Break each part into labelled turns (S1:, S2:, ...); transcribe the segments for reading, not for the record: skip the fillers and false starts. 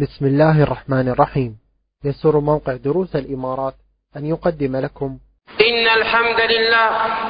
S1: بسم الله الرحمن الرحيم. يسر موقع دروس الإمارات أن يقدم لكم
S2: إن الحمد لله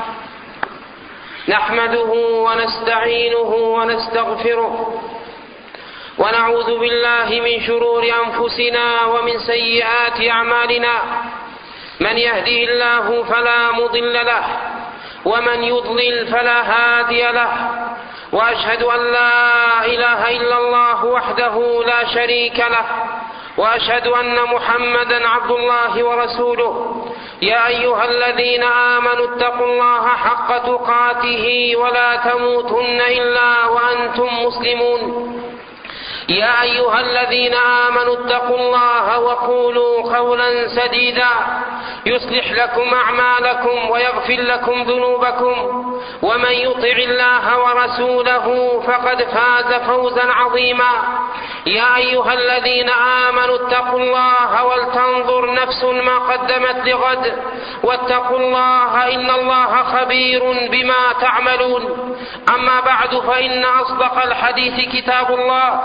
S2: نحمده ونستعينه ونستغفره ونعوذ بالله من شرور أنفسنا ومن سيئات أعمالنا. من يهده الله فلا مضل له ومن يضلل فلا هادي له، وأشهد أن لا إله إلا الله وحده لا شريك له، وأشهد أن محمدا عبد الله ورسوله. يا أيها الذين آمنوا اتقوا الله حق تقاته ولا تموتن إلا وأنتم مسلمون. يا أيها الذين آمنوا اتقوا الله وقولوا قولا سديدا يصلح لكم أعمالكم ويغفر لكم ذنوبكم، ومن يطع الله ورسوله فقد فاز فوزا عظيما. يا أيها الذين آمنوا اتقوا الله ولتنظر نفس ما قدمت لغد، واتقوا الله إن الله خبير بما تعملون. أما بعد، فإن أصدق الحديث كتاب الله،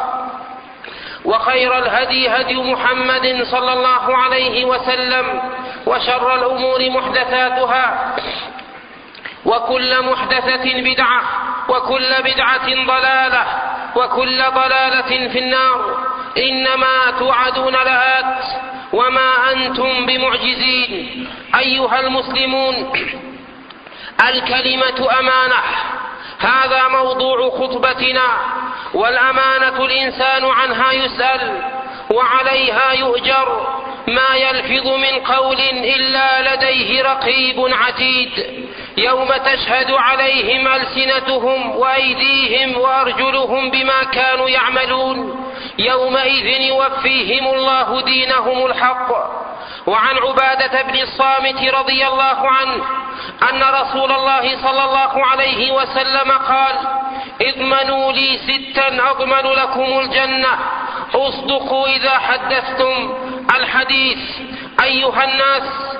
S2: وخير الهدي هدي محمد صلى الله عليه وسلم، وشر الأمور محدثاتها، وكل محدثة بدعة، وكل بدعة ضلالة، وكل ضلالة في النار. إنما توعدون لآت وما أنتم بمعجزين. أيها المسلمون، الكلمة أمانة، هذا موضوع خطبتنا. والأمانة الإنسان عنها يسأل وعليها يؤجر، ما يلفظ من قول إلا لديه رقيب عتيد. يوم تشهد عليهم ألسنتهم وأيديهم وأرجلهم بما كانوا يعملون، يومئذ يوفيهم الله دينهم الحق. وعن عبادة بن الصامت رضي الله عنه أن رسول الله صلى الله عليه وسلم قال: اضمنوا لي ستا أضمن لكم الجنة، اصدقوا إذا حدثتم. الحديث: أيها الناس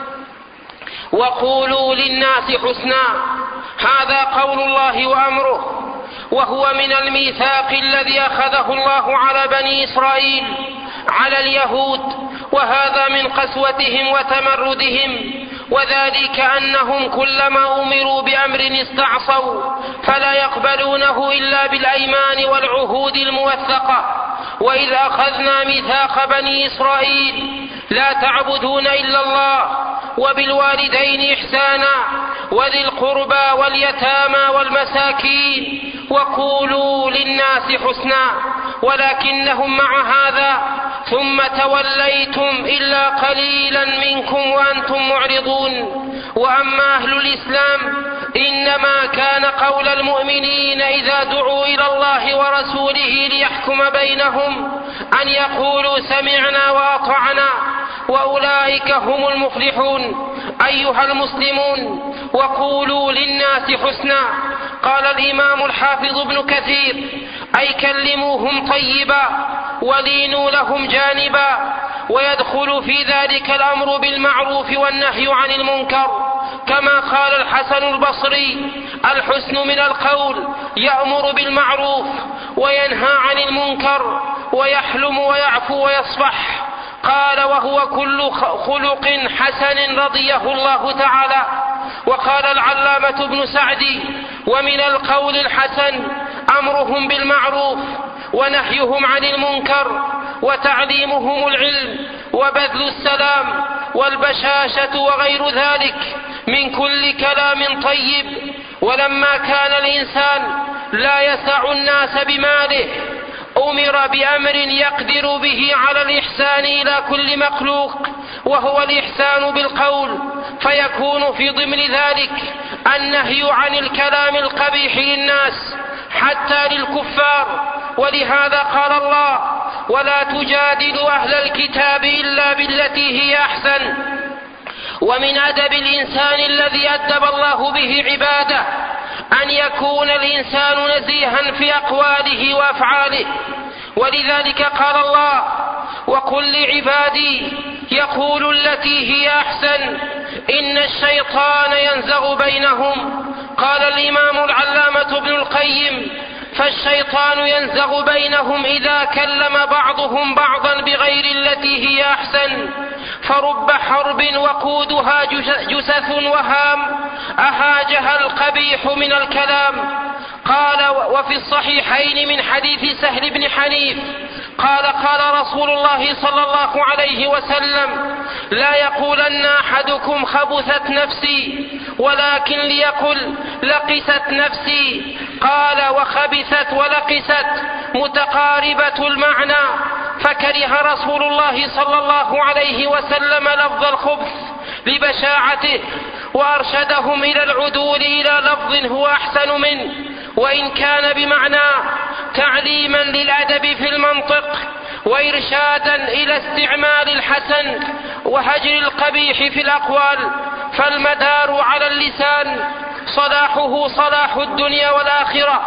S2: وقولوا للناس حسنا. هذا قول الله وأمره، وهو من الميثاق الذي أخذه الله على بني إسرائيل على اليهود، وهذا من قسوتهم وتمردهم، وذلك أنهم كلما أمروا بأمر استعصوا، فلا يقبلونه إلا بالأيمان والعهود الموثقة. وإذ أخذنا ميثاق بني إسرائيل لا تعبدون إلا الله وبالوالدين إحسانا وذي القربى واليتامى والمساكين وقولوا للناس حسنا، ولكنهم مع هذا ثم توليتم إلا قليلا منكم وأنتم معرضون. وأما أهل الإسلام إنما كان قول المؤمنين إذا دعوا إلى الله ورسوله ليحكم بينهم أن يقولوا سمعنا وأطعنا، وأولئك هم المفلحون. أيها المسلمون، وقولوا للناس حسنا. قال الإمام الحافظ ابن كثير: أي كلموهم طيبا ولينوا لهم جانبا. ويدخل في ذلك الأمر بالمعروف والنهي عن المنكر، كما قال الحسن البصري: الحسن من القول، يأمر بالمعروف وينهى عن المنكر ويحلم ويعفو ويصفح. قال: وهو كل خلق حسن رضيه الله تعالى. وقال العلامة ابن سعدي: ومن القول الحسن أمرهم بالمعروف ونهيهم عن المنكر وتعليمهم العلم وبذل السلام والبشاشة وغير ذلك من كل كلام طيب. ولما كان الإنسان لا يسع الناس بماله، أمر بأمر يقدر به على الإحسان إلى كل مخلوق، وهو الإحسان بالقول، فيكون في ضمن ذلك النهي عن الكلام القبيح للناس حتى للكفار. ولهذا قال الله: ولا تجادلوا أهل الكتاب إلا بالتي هي أحسن. ومن أدب الإنسان الذي أدب الله به عباده أن يكون الإنسان نزيها في أقواله وأفعاله. ولذلك قال الله: وقل لعبادي يقولوا التي هي أحسن إن الشيطان ينزغ بينهم. قال الإمام العلامة ابن القيم: فالشيطان ينزغ بينهم إذا كلم بعضهم بعضا بغير التي هي أحسن، فرب حرب وقودها جثث وهام أهاجها القبيح من الكلام. قال: وفي الصحيحين من حديث سهل بن حنيف قال: قال رسول الله صلى الله عليه وسلم: لا يقولن أحدكم خبثت نفسي، ولكن ليقل لقست نفسي. قال: وخبثت ولقست متقاربة المعنى، فكره رسول الله صلى الله عليه وسلم لفظ الخبث لبشاعته، وأرشدهم إلى العدول إلى لفظ هو أحسن منه، وإن كان بمعنى تعليما للأدب في المنطق وإرشادا إلى استعمال الحسن وهجر القبيح في الأقوال. فالمدار على اللسان صلاحه صلاح الدنيا والآخرة،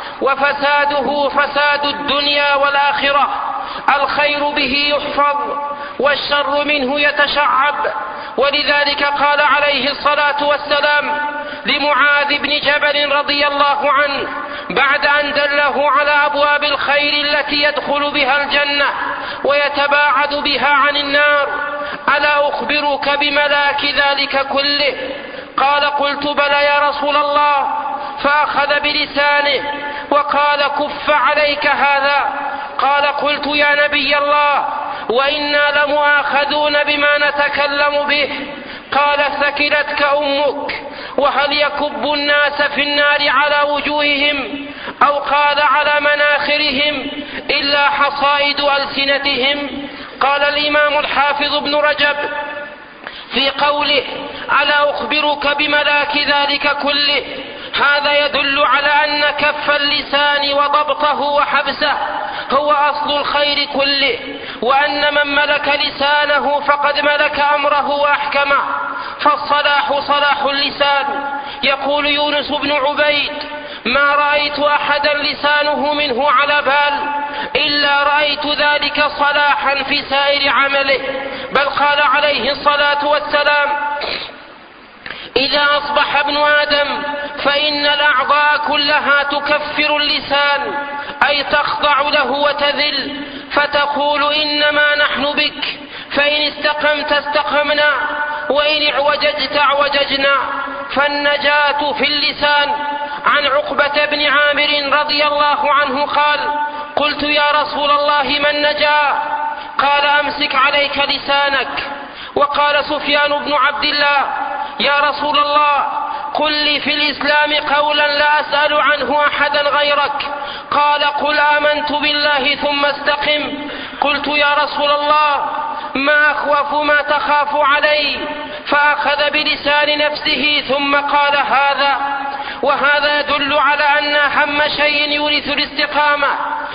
S2: وفساده فساد الدنيا والآخرة. الخير به يحفظ والشر منه يتشعب. ولذلك قال عليه الصلاة والسلام لمعاذ بن جبل رضي الله عنه بعد أن دله على أبواب الخير التي يدخل بها الجنة ويتباعد بها عن النار: ألا أخبرك بملاك ذلك كله؟ قال: قلت: بلى يا رسول الله. فأخذ بلسانه وقال: كف عليك هذا. قال: قلت: يا نبي الله، وإنا لمؤاخذون بما نتكلم به. قال: ثكلتك أمك. وهل يكب الناس في النار على وجوههم أو قال على مناخرهم إلا حصائد ألسنتهم؟ قال الإمام الحافظ ابن رجب في قوله: ألا أخبرك بملاك ذلك كله، هذا يدل على أن كف اللسان وضبطه وحبسه هو أصل الخير كله، وأن من ملك لسانه فقد ملك أمره وأحكمه. فالصلاح صلاح اللسان. يقول يونس بن عبيد: ما رأيت أحدا لسانه منه على بال إلا رأيت ذلك صلاحا في سائر عمله. بل قال عليه الصلاة والسلام: إذا أصبح ابن آدم فإن الأعضاء كلها تكفر اللسان، أي تخضع له وتذل، فتقول: إنما نحن بك، فإن استقمت استقمنا، وإن اعوججت اعوججنا. فالنجاة في اللسان. عن عقبة بن عامر رضي الله عنه قال: قلت: يا رسول الله ما النجاة؟ قال: أمسك عليك لسانك. وقال سفيان بن عبد الله: يا رسول الله، قل لي في الإسلام قولا لا أسأل عنه أحدا غيرك. قال: قل آمنت بالله ثم استقم. قلت: يا رسول الله، ما أخوف ما تخاف علي؟ فأخذ بلسان نفسه ثم قال هذا. وهذا يدل على أن أهم شيء يورث الاستقامة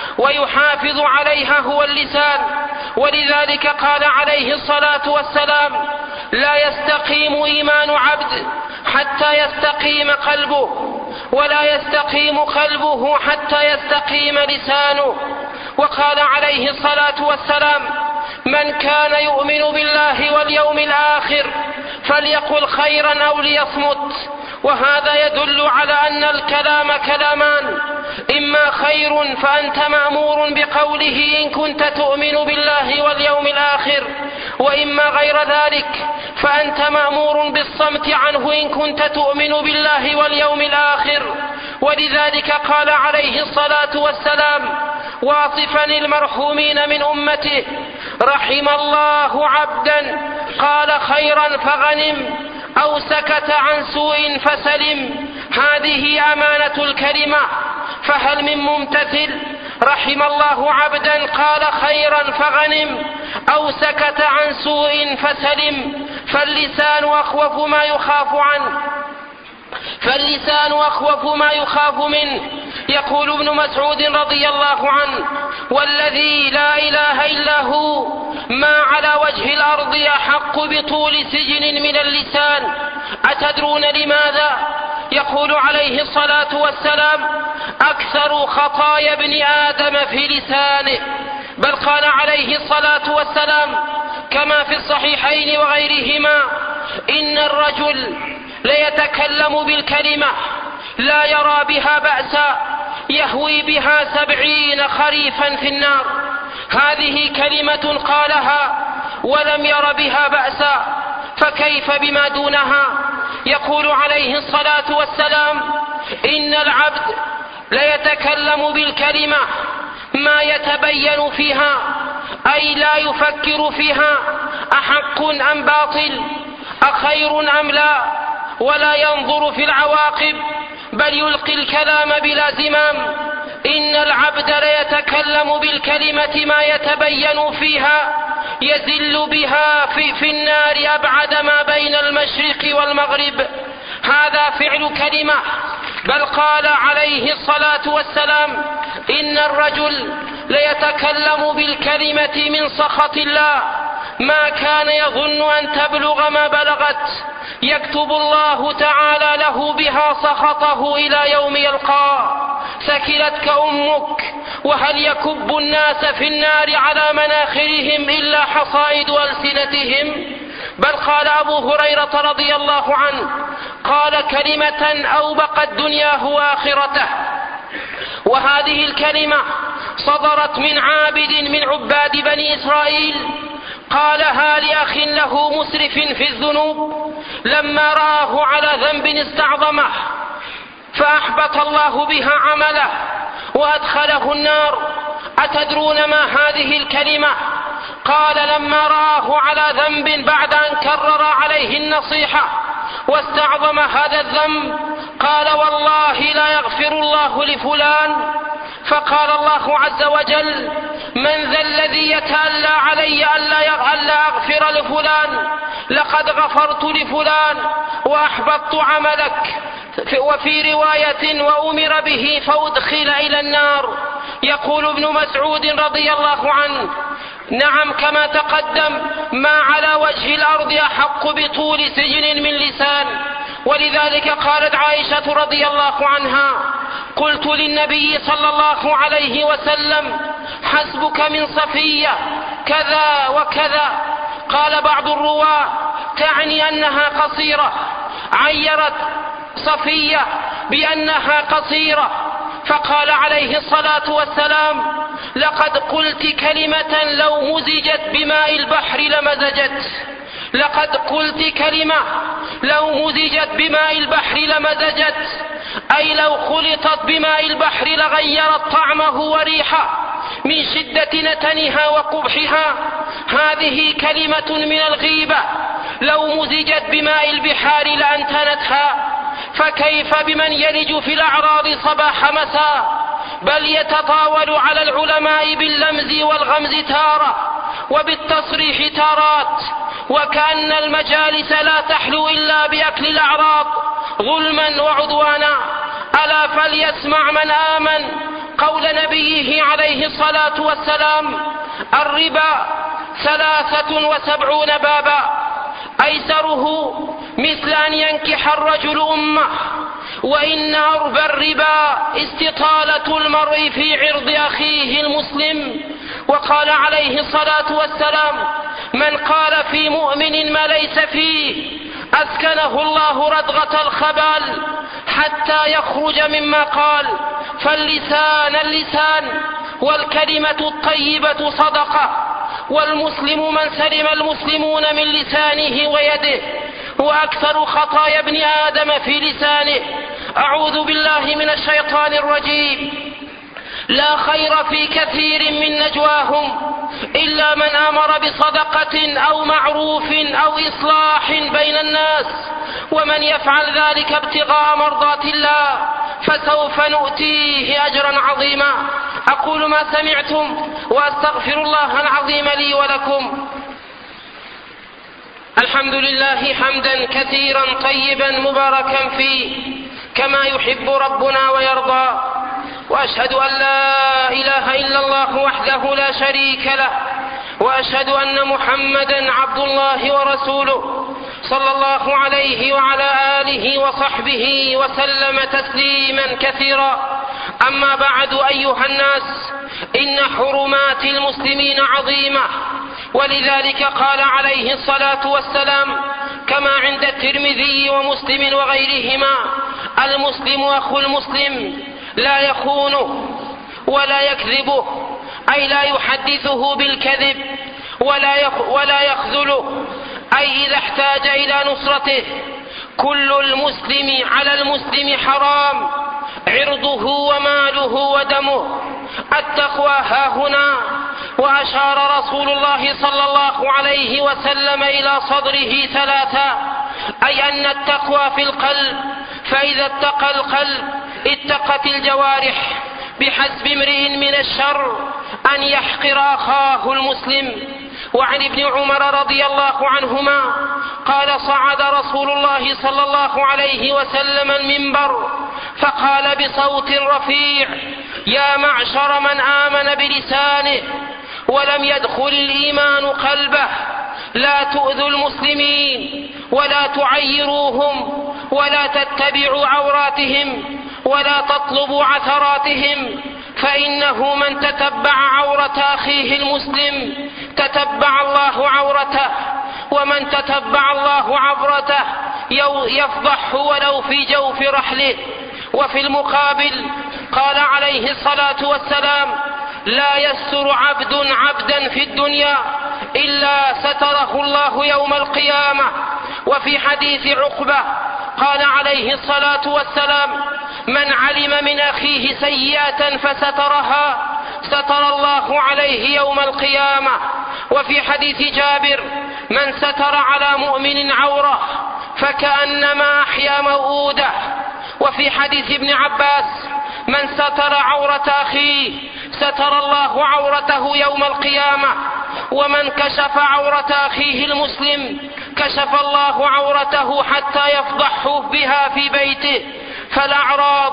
S2: ويحافظ عليها هو اللسان. ولذلك قال عليه الصلاة والسلام: لا يستقيم إيمان عبد حتى يستقيم قلبه، ولا يستقيم قلبه حتى يستقيم لسانه. وقال عليه الصلاة والسلام: من كان يؤمن بالله واليوم الآخر فليقل خيرا أو ليصمت. وهذا يدل على أن الكلام كلامان: إما خير فأنت مأمور بقوله إن كنت تؤمن بالله واليوم الآخر، وإما غير ذلك فأنت مأمور بالصمت عنه إن كنت تؤمن بالله واليوم الآخر. ولذلك قال عليه الصلاة والسلام واصفا المرحومين من أمته: رحم الله عبدا قال خيرا فغنم أو سكت عن سوء فسلم. هذه أمانة الكلمة، فهل من ممتثل؟ رحم الله عبدا قال خيرا فغنم أو سكت عن سوء فسلم. فاللسان أخوف ما يخاف منه. يقول ابن مسعود رضي الله عنه: والذي لا إله إلا هو ما على وجه الأرض أحق بطول سجن من اللسان. أتدرون لماذا؟ يقول عليه الصلاة والسلام: أكثر خطايا ابن آدم في لسانه. بل قال عليه الصلاة والسلام كما في الصحيحين وغيرهما: إن الرجل ليتكلم بالكلمة لا يرى بها بأسا يهوي بها 70 خريفا في النار. هذه كلمة قالها ولم ير بها بأسا، فكيف بما دونها؟ يقول عليه الصلاة والسلام: إن العبد ليتكلم بالكلمة ما يتبين فيها، أي لا يفكر فيها أحق أم باطل، أخير أم لا، ولا ينظر في العواقب، بل يلقي الكلام بلا زمام. إن العبد ليتكلم بالكلمة ما يتبين فيها يزل بها في النار أبعد ما بين المشرق والمغرب. هذا فعل كلمة. بل قال عليه الصلاة والسلام: إن الرجل ليتكلم بالكلمة من سخط الله ما كان يظن أن تبلغ ما بلغت، يكتب الله تعالى له بها سخطه إلى يوم يلقاه. ثكلتك أمك، وهل يكب الناس في النار على مناخرهم إلا حصائد ألسنتهم؟ بل قال أبو هريرة رضي الله عنه: قال كلمة أوبقت دنياه وآخرته. وهذه الكلمة صدرت من عابد من عباد بني إسرائيل، قالها لأخ له مسرف في الذنوب لما رآه على ذنب استعظمه، فأحبط الله بها عمله وأدخله النار. أتدرون ما هذه الكلمة؟ قال: لما رآه على ذنب بعد أن كرر عليه النصيحة واستعظم هذا الذنب، قال: والله لا يغفر الله لفلان. فقال الله عز وجل: من ذا الذي يتألى علي ألا أغفر لفلان؟ لقد غفرت لفلان وأحبطت عملك. وفي رواية: وأمر به فأدخل إلى النار. يقول ابن مسعود رضي الله عنه: نعم، كما تقدم، ما على وجه الأرض أحق بطول سجن من لسان. ولذلك قالت عائشة رضي الله عنها: قلت للنبي صلى الله عليه وسلم: حسبك من صفية كذا وكذا. قال بعض الرواة: تعني أنها قصيرة، عيرت صفية بأنها قصيرة. فقال عليه الصلاة والسلام: لقد قلت كلمة لو مزجت بماء البحر لمزجت. لقد قلت كلمة لو مزجت بماء البحر لمزجت، أي لو خلطت بماء البحر لغيرت طعمه وريحه من شدة نتنها وقبحها. هذه كلمة من الغيبة لو مزجت بماء البحار لأنتنتها. فكيف بمن يلج في الأعراض صباح مساء، بل يتطاول على العلماء باللمز والغمز تارة وبالتصريح تارات، وكأن المجالس لا تحلو إلا بأكل الأعراض ظلما وعدوانا. ألا فليسمع من آمن قول نبيه عليه الصلاة والسلام: الربا 73 بابا، أيسره مثل أن ينكح الرجل أمه، وإن أربى الربا استطالة المرء في عرض أخيه المسلم. وقال عليه الصلاة والسلام: من قال في مؤمن ما ليس فيه أسكنه الله ردغة الخبال حتى يخرج مما قال. فاللسان اللسان، والكلمة الطيبة صدقة، والمسلم من سلم المسلمون من لسانه ويده، وأكثر خطايا ابن آدم في لسانه. أعوذ بالله من الشيطان الرجيم. لا خير في كثير من نجواهم إلا من أمر بصدقة أو معروف أو إصلاح بين الناس، ومن يفعل ذلك ابتغاء مرضات الله فسوف نؤتيه أجرا عظيما. أقول ما سمعتم وأستغفر الله العظيم لي ولكم. الحمد لله حمدا كثيرا طيبا مباركا فيه كما يحب ربنا ويرضى، وأشهد أن لا إله إلا الله وحده لا شريك له، وأشهد أن محمدا عبد الله ورسوله صلى الله عليه وعلى آله وصحبه وسلم تسليما كثيرا. أما بعد، أيها الناس، إن حرمات المسلمين عظيمة، ولذلك قال عليه الصلاة والسلام كما عند الترمذي ومسلم وغيرهما: المسلم أخو المسلم لا يخونه ولا يكذبه، أي لا يحدثه بالكذب ولا يخذله، أي إذا احتاج إلى نصرته. كل المسلم على المسلم حرام، عرضه وماله ودمه. التقوى هاهنا. وأشار رسول الله صلى الله عليه وسلم إلى صدره ثلاثة، أي أن التقوى في القلب، فإذا اتقى القلب اتقت الجوارح. بحسب امرئ من الشر أن يحقر أخاه المسلم. وعن ابن عمر رضي الله عنهما قال: صعد رسول الله صلى الله عليه وسلم المنبر فقال بصوت رفيع: يا معشر من آمن بلسانه ولم يدخل الإيمان قلبه، لا تؤذوا المسلمين ولا تعيروهم ولا تتبعوا عوراتهم ولا تطلبوا عثراتهم، فإنه من تتبع عورة أخيه المسلم تتبع الله عورته، ومن تتبع الله عورته يفضحه ولو في جوف رحله. وفي المقابل قال عليه الصلاة والسلام: لا يستر عبد عبدا في الدنيا إلا ستره الله يوم القيامة. وفي حديث عقبة قال عليه الصلاة والسلام: من علم من أخيه سيئة فسترها ستر الله عليه يوم القيامة. وفي حديث جابر: من ستر على مؤمن عورة فكأنما أحيا موؤوده. وفي حديث ابن عباس: من ستر عورة أخيه ستر الله عورته يوم القيامة، ومن كشف عورة أخيه المسلم كشف الله عورته حتى يفضحه بها في بيته. فالأعراض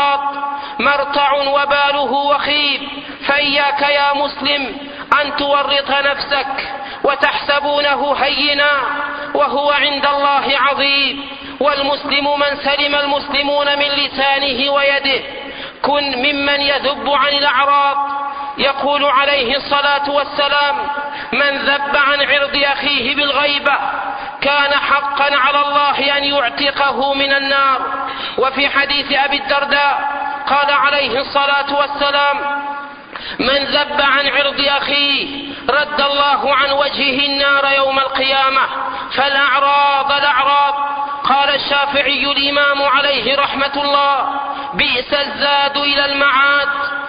S2: مرتع وباله وخيب، فإياك يا مسلم أن تورط نفسك وتحسبونه هينا وهو عند الله عظيم. والمسلم من سلم المسلمون من لسانه ويده. كن ممن يذب عن الأعراض. يقول عليه الصلاة والسلام: من ذب عن عرض أخيه بالغيبة كان حقا على الله أن يعتقه من النار. وفي حديث أبي الدرداء قال عليه الصلاة والسلام: من ذب عن عرض أخيه رد الله عن وجهه النار يوم القيامة. فالأعراض قال الشافعي الإمام عليه رحمة الله: بئس الزاد إلى المعاد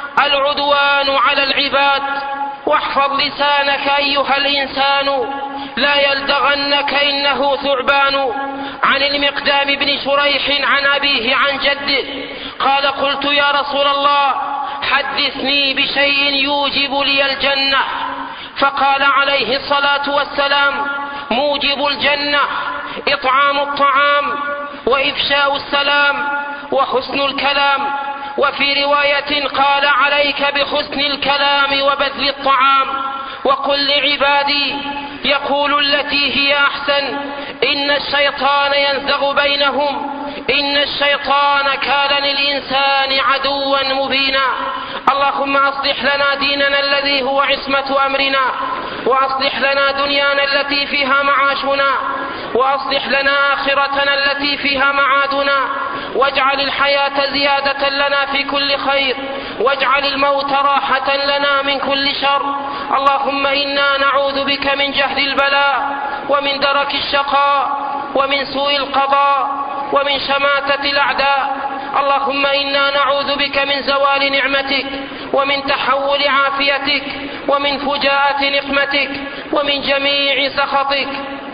S2: العدوان على العباد. واحفظ لسانك أيها الإنسان لا يلدغنك إنه ثعبان. عن المقدام بن شريح عن أبيه عن جده قال: قلت يا رسول الله حدثني بشيء يوجب لي الجنة. فقال عليه الصلاة والسلام: موجب الجنة إطعام الطعام وإفشاء السلام وحسن الكلام. وفي رواية قال: عليك بحسن الكلام وبذل الطعام. وقل لعبادي يقول التي هي أحسن إن الشيطان ينزغ بينهم إن الشيطان كان للإنسان عدوا مبينا. اللهم أصلح لنا ديننا الذي هو عصمة أمرنا، وأصلح لنا دنيانا التي فيها معاشنا، وأصلح لنا آخرتنا التي فيها معادنا، واجعل الحياة زيادة لنا في كل خير، واجعل الموت راحة لنا من كل شر. اللهم إنا نعوذ بك من جهد البلاء ومن درك الشقاء ومن سوء القضاء ومن شماتة الأعداء. اللهم إنا نعوذ بك من زوال نعمتك ومن تحول عافيتك ومن فجاءة نقمتك ومن جميع سخطك.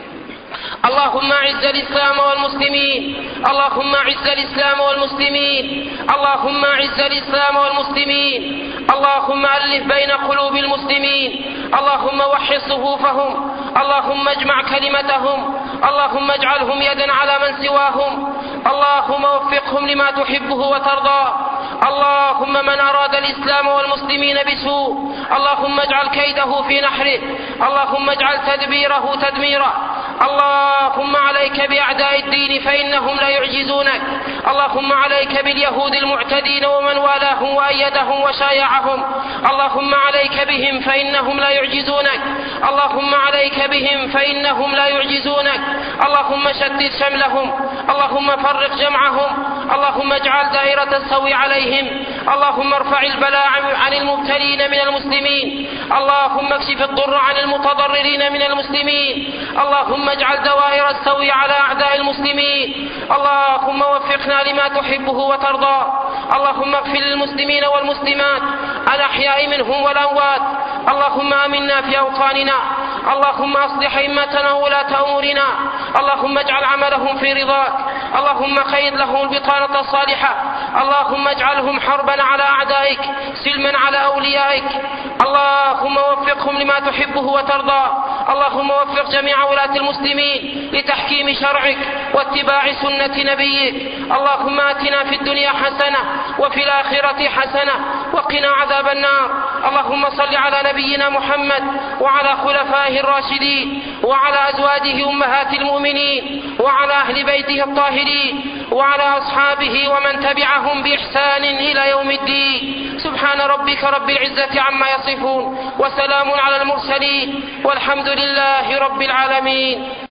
S2: اللهم اعز الإسلام والمسلمين، اللهم اعز الإسلام والمسلمين، اللهم اعز الإسلام والمسلمين. اللهم ألف بين قلوب المسلمين، اللهم وحد صفوفهم، اللهم اجمع كلمتهم، اللهم اجعلهم يدا على من سواهم، اللهم وفقهم لما تحبه وترضى. اللهم من أراد الإسلام والمسلمين بسوء اللهم اجعل كيده في نحره، اللهم اجعل تدبيره تدميره. اللهم عليك بأعداء الدين فإنهم لا يعجزونك. اللهم عليك باليهود المعتدين ومن والاهم وأيدهم وشايعهم، اللهم عليك بهم فإنهم لا يعجزونك. اللهم عليك بهم فإنهم لا يعجزونك. اللهم شتت شملهم، اللهم فرق جمعهم، اللهم اجعل دائرة السوء عليهم، اللهم ارفع البلاء عن المبتلين من المسلمين، اللهم اكشف الضر عن المتضررين من المسلمين، اللهم اجعل دوائر السوء على أعداء المسلمين، اللهم وفقنا لما تحبه وترضى. اللهم اغفر للمسلمين والمسلمات الأحياء منهم والأموات. اللهم آمنا في أوطاننا، اللهم أصلح أئمتنا وولاة أمورنا، اللهم اجعل عملهم في رضاك، اللهم خير لهم البطانة الصالحة، اللهم اجعلهم حربا على أعدائك سلما على أوليائك، اللهم وفقهم لما تحبه وترضى. اللهم وفق جميع ولاة المسلمين لتحكيم شرعك واتباع سنة نبيك. اللهم آتنا في الدنيا حسنة وفي الآخرة حسنة وقنا عذاب النار. اللهم صل على نبينا محمد وعلى خلفائه الراشدين وعلى أزواجه أمهات المؤمنين وعلى أهل بيته الطاهرين وعلى أصحابه ومن تبعهم بإحسان إلى يوم الدين. سبحان ربك رب العزة عما يصفون وسلام على المرسلين والحمد لله رب العالمين.